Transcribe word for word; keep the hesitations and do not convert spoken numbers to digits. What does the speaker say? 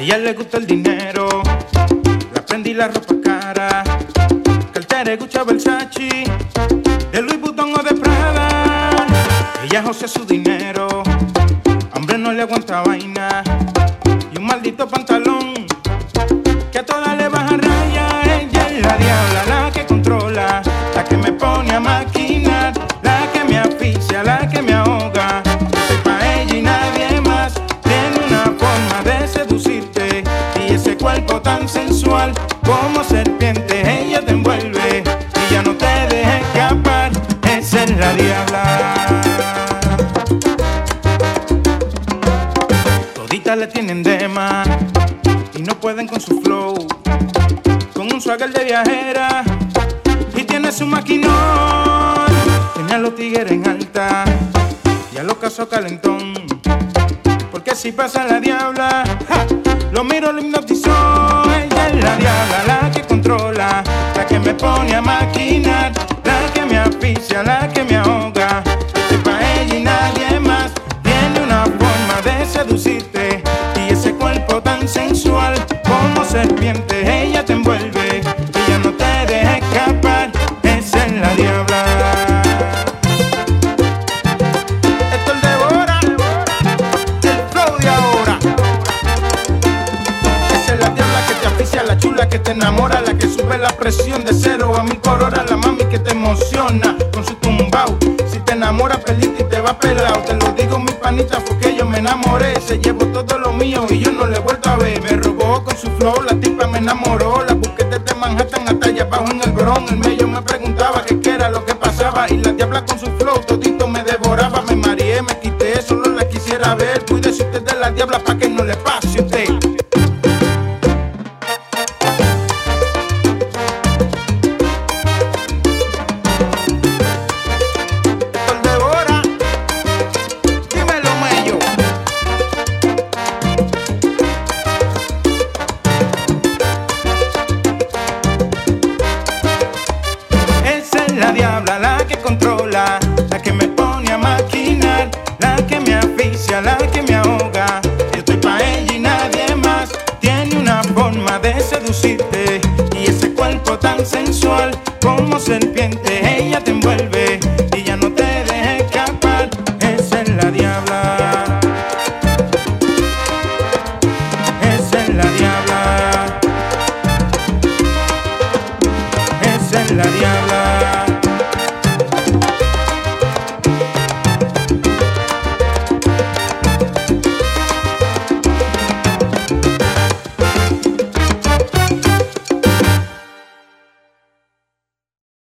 ella le gusta el dinero, la prenda y la ropa cara, cartera, Gucci, Versace, de Louis Vuitton o de Prada. Ella josea su dinero, hombre no le aguanta vaina, y un maldito pantalón que a todas le baja raya. Ella es la diabla, la que controla, la que me pone a maquinar, la que me asfixia, la que me ahoga. Soy pa' ella y nadie más. Tiene una forma de seducirte y ese cuerpo tan sensual como serpiente. Ella te envuelve y ya no te deja escapar. Esa es la diabla. Toditas le tienen de más y no pueden con su flow, con un swagger de viajera y tiene su maquinón. Tiene a los tigres en alta y a los casos calentón, porque si pasa la diabla, ja, lo miro, lo hipnotizó. Ella es la diabla, la que controla, la que me pone a maquinar, la que me asfixia, la que me ahoga. Soy pa' ella y nadie más. Tiene una forma de seducirte y ese cuerpo tan sensual como serpiente. Ella te envuelve, ella no te deja escapar. Esa es la diabla. Esto es devora, el flow de ahora. Esa es la diabla que te asfixia, la chula que te enamora, la que sube la presión de cero a mil por hora, la mami que te emociona con su tumbao. Si te enamoras, pelita y te va pelado. Te lo digo, mi panita, porque yo me enamoré. Se llevó todo lo mío y yo no le he vuelto a ver. Me robó con su flow, la tipa me enamoró. La busqué desde Manhattan hasta allá abajo en el Bronx. El medio me preguntaba que qué era lo que pasaba y la diabla con su flow todito me devoraba. Me mareé, me quité, solo la quisiera ver. Cuídese usted de la diabla pa' que no le pase.